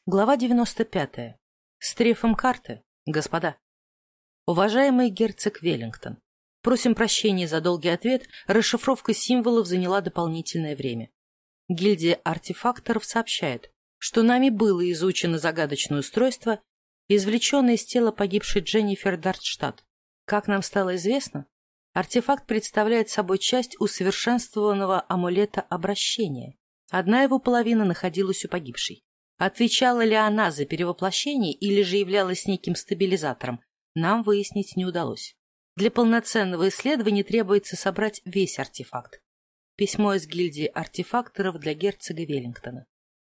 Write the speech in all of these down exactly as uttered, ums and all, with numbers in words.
Глава девяносто пятая. С трефом карты, господа. Уважаемый герцог Веллингтон, просим прощения за долгий ответ, расшифровка символов заняла дополнительное время. Гильдия артефакторов сообщает, что нами было изучено загадочное устройство, извлеченное из тела погибшей Дженнифер Дартштадт. Как нам стало известно, артефакт представляет собой часть усовершенствованного амулета обращения. Одна его половина находилась у погибшей. Отвечала ли она за перевоплощение или же являлась неким стабилизатором, нам выяснить не удалось. Для полноценного исследования требуется собрать весь артефакт. Письмо из гильдии артефакторов для герцога Веллингтона.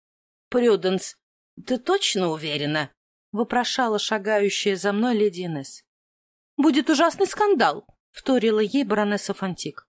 — Прюденс, ты точно уверена? — вопрошала шагающая за мной леди Инесс. — Будет ужасный скандал, — вторила ей баронесса Фантик.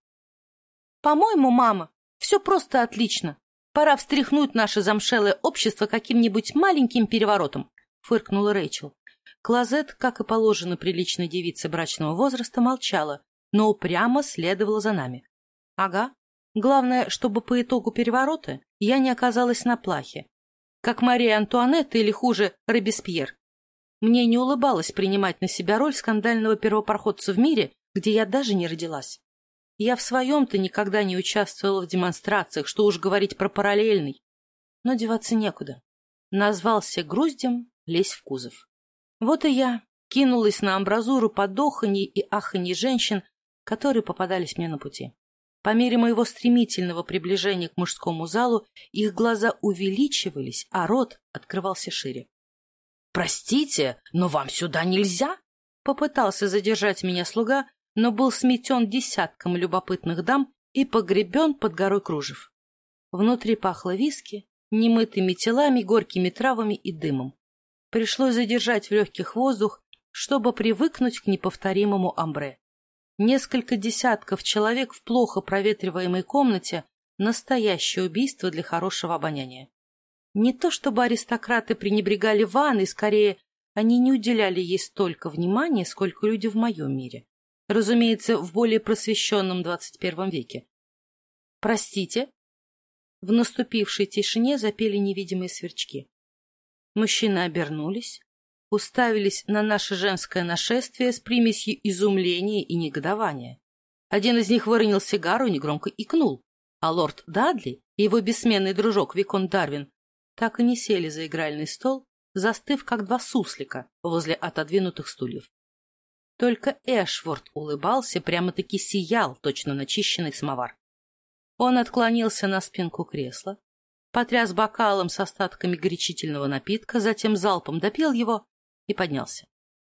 — По-моему, мама, все просто отлично. Пора встряхнуть наше замшелое общество каким-нибудь маленьким переворотом, — фыркнула Рэйчел. Клозет, как и положено приличной девице брачного возраста, молчала, но упрямо следовала за нами. Ага. Главное, чтобы по итогу переворота я не оказалась на плахе, как Мария Антуанетта или, хуже, Робеспьер. Мне не улыбалось принимать на себя роль скандального первопроходца в мире, где я даже не родилась. Я в своем-то никогда не участвовала в демонстрациях, что уж говорить про параллельный. Но деваться некуда. Назвался груздем, лезь в кузов. Вот и я кинулась на амбразуру под оханье и аханье женщин, которые попадались мне на пути. По мере моего стремительного приближения к мужскому залу их глаза увеличивались, а рот открывался шире. — Простите, но вам сюда нельзя? — попытался задержать меня слуга, но был сметен десятком любопытных дам и погребен под горой кружев. Внутри пахло виски, немытыми телами, горькими травами и дымом. Пришлось задержать в легких воздух, чтобы привыкнуть к неповторимому амбре. Несколько десятков человек в плохо проветриваемой комнате — настоящее убийство для хорошего обоняния. Не то чтобы аристократы пренебрегали ванной, скорее, они не уделяли ей столько внимания, сколько люди в моем мире. Разумеется, в более просвещенном двадцать первом веке. «Простите?» В наступившей тишине запели невидимые сверчки. Мужчины обернулись, уставились на наше женское нашествие с примесью изумления и негодования. Один из них выронил сигару и негромко икнул, а лорд Дадли и его бессменный дружок Виконт Дарвин так и не сели за игральный стол, застыв, как два суслика возле отодвинутых стульев. Только Эшворт улыбался, прямо-таки сиял, точно начищенный самовар. Он отклонился на спинку кресла, потряс бокалом с остатками горячительного напитка, затем залпом допил его и поднялся.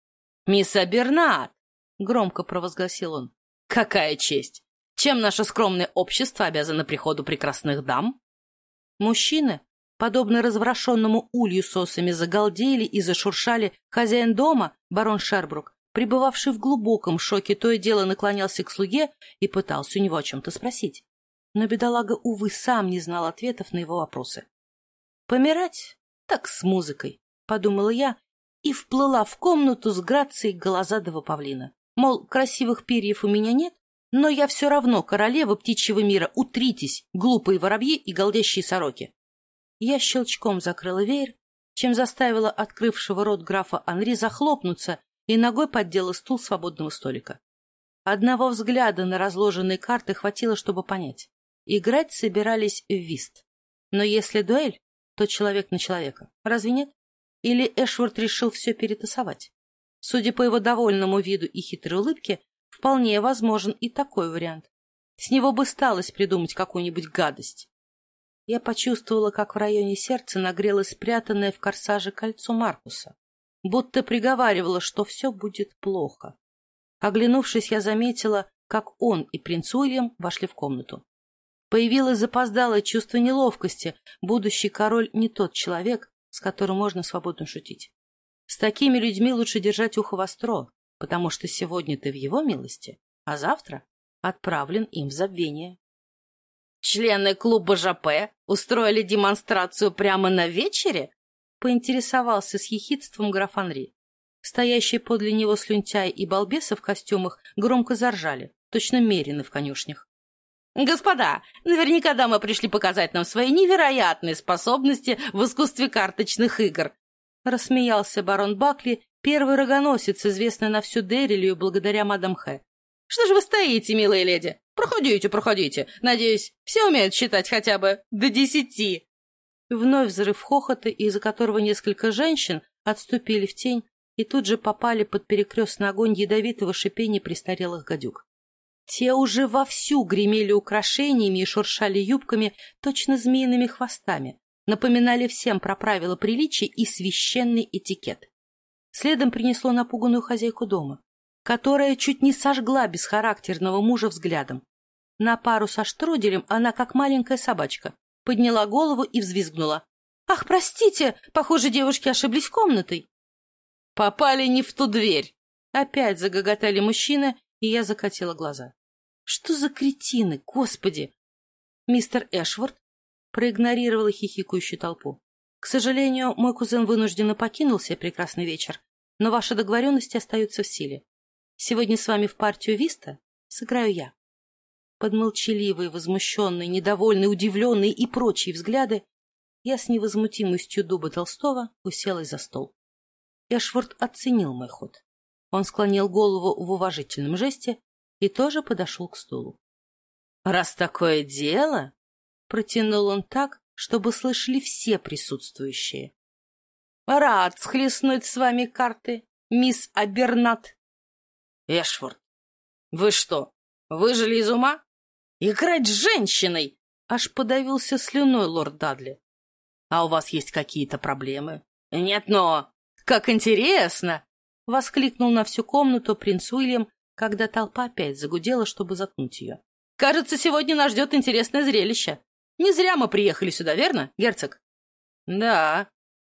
— Мисс Абернат! — громко провозгласил он. — Какая честь! Чем наше скромное общество обязано приходу прекрасных дам? Мужчины, подобно разворошенному улью с осами, загалдели и зашуршали. Хозяин дома, барон Шербрук, пребывавший в глубоком шоке, то и дело наклонялся к слуге и пытался у него о чем-то спросить. Но бедолага, увы, сам не знал ответов на его вопросы. «Помирать? Так с музыкой», — подумала я и вплыла в комнату с грацией голозадого павлина. Мол, красивых перьев у меня нет, но я все равно королева птичьего мира, утритесь, глупые воробьи и голдящие сороки. Я щелчком закрыла веер, чем заставила открывшего рот графа Анри захлопнуться, и ногой поддела стул свободного столика. Одного взгляда на разложенные карты хватило, чтобы понять. Играть собирались в вист. Но если дуэль, то человек на человека. Разве нет? Или Эшворт решил все перетасовать? Судя по его довольному виду и хитрой улыбке, вполне возможен и такой вариант. С него бы сталось придумать какую-нибудь гадость. Я почувствовала, как в районе сердца нагрелось спрятанное в корсаже кольцо Маркуса. Будто приговаривала, что все будет плохо. Оглянувшись, я заметила, как он и принц Уильям вошли в комнату. Появилось запоздалое чувство неловкости. Будущий король не тот человек, с которым можно свободно шутить. С такими людьми лучше держать ухо востро, потому что сегодня ты в его милости, а завтра отправлен им в забвение. «Члены клуба ЖП устроили демонстрацию прямо на вечере?» — поинтересовался с ехидством граф Анри. Стоящие подле него слюнтяи и балбесы в костюмах громко заржали, точно мерины в конюшнях. Господа, наверняка дамы пришли показать нам свои невероятные способности в искусстве карточных игр. Рассмеялся барон Бакли, первый рогоносец, известный на всю Деррилию благодаря мадам Хэ. Что же вы стоите, милые леди? Проходите, проходите. Надеюсь, все умеют считать хотя бы до десяти. Вновь взрыв хохота, из-за которого несколько женщин отступили в тень и тут же попали под перекрестный огонь ядовитого шипения престарелых гадюк. Те уже вовсю гремели украшениями и шуршали юбками, точно змеиными хвостами, напоминали всем про правила приличия и священный этикет. Следом принесло напуганную хозяйку дома, которая чуть не сожгла бесхарактерного мужа взглядом. На пару со штруделем она, как маленькая собачка, подняла голову и взвизгнула. «Ах, простите, похоже, девушки ошиблись комнатой». «Попали не в ту дверь!» Опять загоготали мужчины, и я закатила глаза. «Что за кретины, господи!» Мистер Эшворт проигнорировала хихикающую толпу. «К сожалению, мой кузен вынужденно покинул сей прекрасный вечер, но ваши договоренности остаются в силе. Сегодня с вами в партию виста сыграю я». Под молчаливые, возмущенные, недовольные, удивленные и прочие взгляды я с невозмутимостью дуба Толстого уселась за стол. Эшворт оценил мой ход. Он склонил голову в уважительном жесте и тоже подошел к стулу. — Раз такое дело, — протянул он так, чтобы слышали все присутствующие. — Рад схлестнуть с вами карты, мисс Абернат. — Эшворт, вы что, выжили из ума? Играть с женщиной! Аж подавился слюной лорд Дадли. — А у вас есть какие-то проблемы? — Нет, но... Как интересно! — воскликнул на всю комнату принц Уильям, когда толпа опять загудела, чтобы заткнуть ее. — Кажется, сегодня нас ждет интересное зрелище. Не зря мы приехали сюда, верно, герцог? — Да,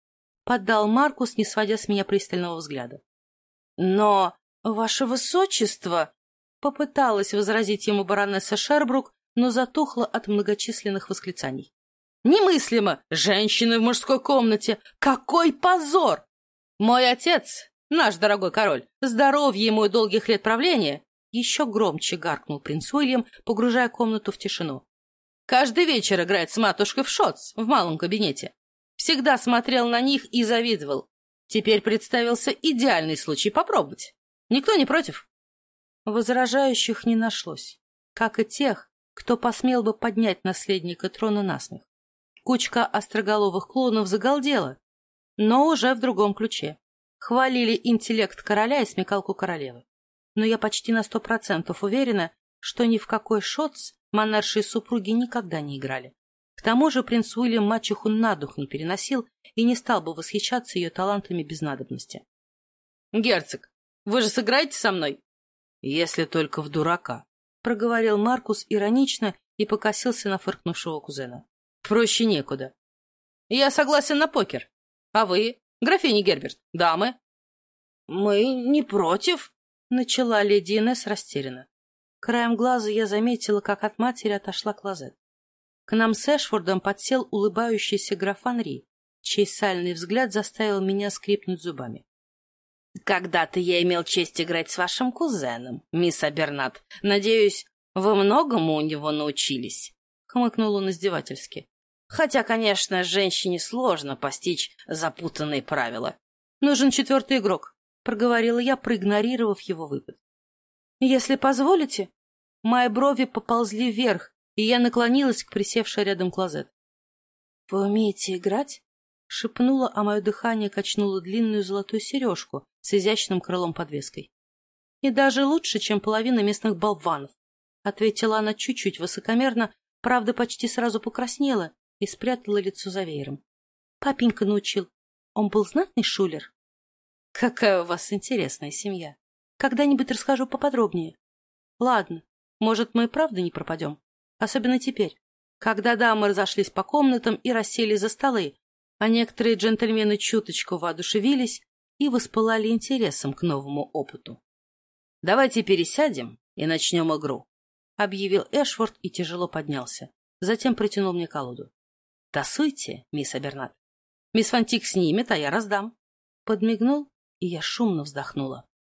— поддал Маркус, не сводя с меня пристального взгляда. — Но, ваше высочество... — попыталась возразить ему баронесса Шербрук, но затухла от многочисленных восклицаний. — Немыслимо! Женщины в мужской комнате! Какой позор! Мой отец, наш дорогой король, здоровье ему и долгих лет правления, еще громче гаркнул принц Уильям, погружая комнату в тишину. Каждый вечер играет с матушкой в шотс в малом кабинете. Всегда смотрел на них и завидовал. Теперь представился идеальный случай попробовать. Никто не против? Возражающих не нашлось, как и тех, кто посмел бы поднять наследника трона на смех. Кучка остроголовых клоунов загалдела, но уже в другом ключе. Хвалили интеллект короля и смекалку королевы. Но я почти на сто процентов уверена, что ни в какой шотс монаршие супруги никогда не играли. К тому же принц Уильям мачеху на дух не переносил и не стал бы восхищаться ее талантами без надобности. — Герцог, вы же сыграете со мной? — Если только в дурака, — проговорил Маркус иронично и покосился на фыркнувшего кузена. — Проще некуда. — Я согласен на покер. А вы, графиня Герберт, дамы? — Мы не против, — начала леди Инесс растерянно. Краем глаза я заметила, как от матери отошла клозет. К нам с Эшфордом подсел улыбающийся граф Анри, чей сальный взгляд заставил меня скрипнуть зубами. — Когда-то я имел честь играть с вашим кузеном, мисс Абернат. Надеюсь, вы многому у него научились, — хмыкнул он издевательски. Хотя, конечно, женщине сложно постичь запутанные правила. — Нужен четвертый игрок, — проговорила я, проигнорировав его выпад. — Если позволите... Мои брови поползли вверх, и я наклонилась к присевшей рядом клозет. — Вы умеете играть? — шепнула, а мое дыхание качнуло длинную золотую сережку с изящным крылом-подвеской. — И даже лучше, чем половина местных болванов, — ответила она чуть-чуть высокомерно, правда, почти сразу покраснела и спрятала лицо за веером. Папенька научил. Он был знатный шулер. — Какая у вас интересная семья. Когда-нибудь расскажу поподробнее. Ладно, может, мы и правда не пропадем. Особенно теперь, когда дамы разошлись по комнатам и рассели за столы, а некоторые джентльмены чуточку воодушевились и воспылали интересом к новому опыту. — Давайте пересядем и начнем игру, — объявил Эшфорд и тяжело поднялся. Затем протянул мне колоду. — Тасуйте, мисс Абернат. Мисс Фантик снимет, а я раздам. Подмигнул, и я шумно вздохнула.